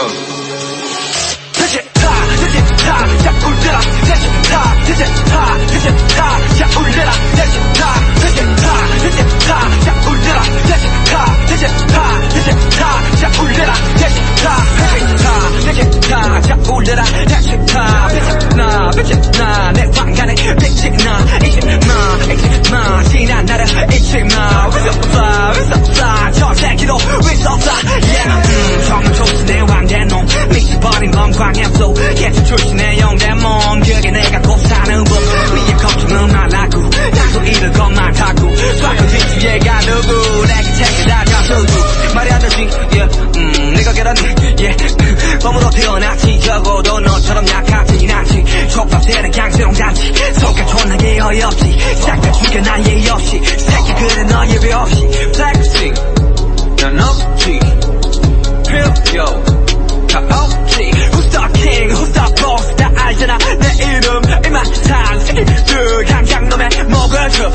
출신의 영대 몸 그게 내가 꼭 사는 법 위에 걱정은 말라고 나도 잃을 것만 타고 쏴커진 뒤에가 누구 내게 챙겨다 잡수고 말이 안 되지 네가 계란이 범으로 태어났지 적어도 너처럼 약하진 않지 촉박되는 강세롱 잔치 속에 존나게 어이없지 싹 다 죽여 난 예의 없이 새끼 그래 너 예외 없이 flexing 난 없지 필요 없지 Who's the king, who's the boss 다 알잖아 내 이름 이만한 새끼들 강장놈의 목을 쳐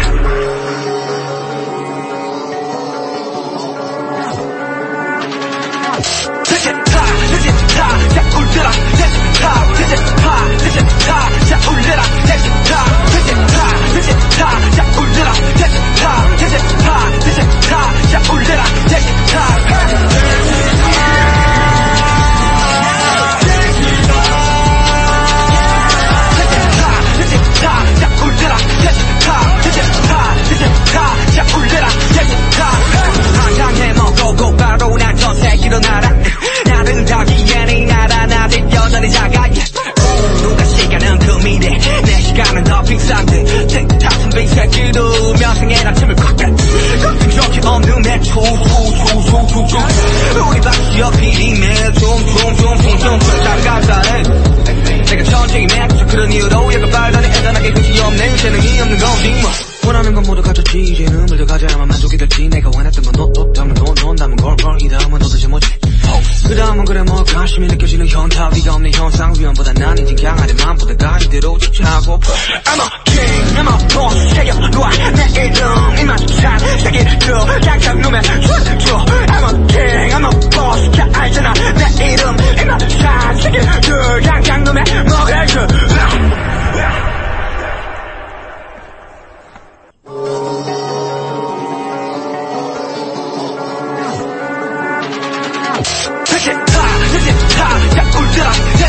자 울려라 자 울려라 자 울려라 자 울려라 한강에 먹고 바로 난 저 새끼로 날아 나는 자기엔 이 나라 나들 여전히 작아 누가 시간은 그 미래 내 시간은 더 비싼데 같은 빈 새끼도 명성의 아침을 꽉 뺏 같은 적이 없는 내 초초초초초초 우리 박수 옆이 춤춤춤춤춤춤 잠깐사네 내가 천재이네 그런 이유로 얘가 빨간에 애단하게 끝이 없네 재능이 없는 거지 뭐 원하는 건 모두 가졌지 이제는 물려가자야만 만족이 될지 내가 원했던 건 넌 남은 걸 이 다음은 도대체 뭐지 그 다음은 그래 뭐 관심이 느껴지는 현타 위가 없는 현상 위험보다 난 이젠 강하대 맘보다 이대로 집착하고 I'm a king I'm a boss 새겨놔 내 이름 이만찬 새끼들 강장놈의 춤춰 I'm a king I'm a boss 다 알잖아 내 이름 이만찬 새끼들 강장놈의 먹을 줄 자 울려라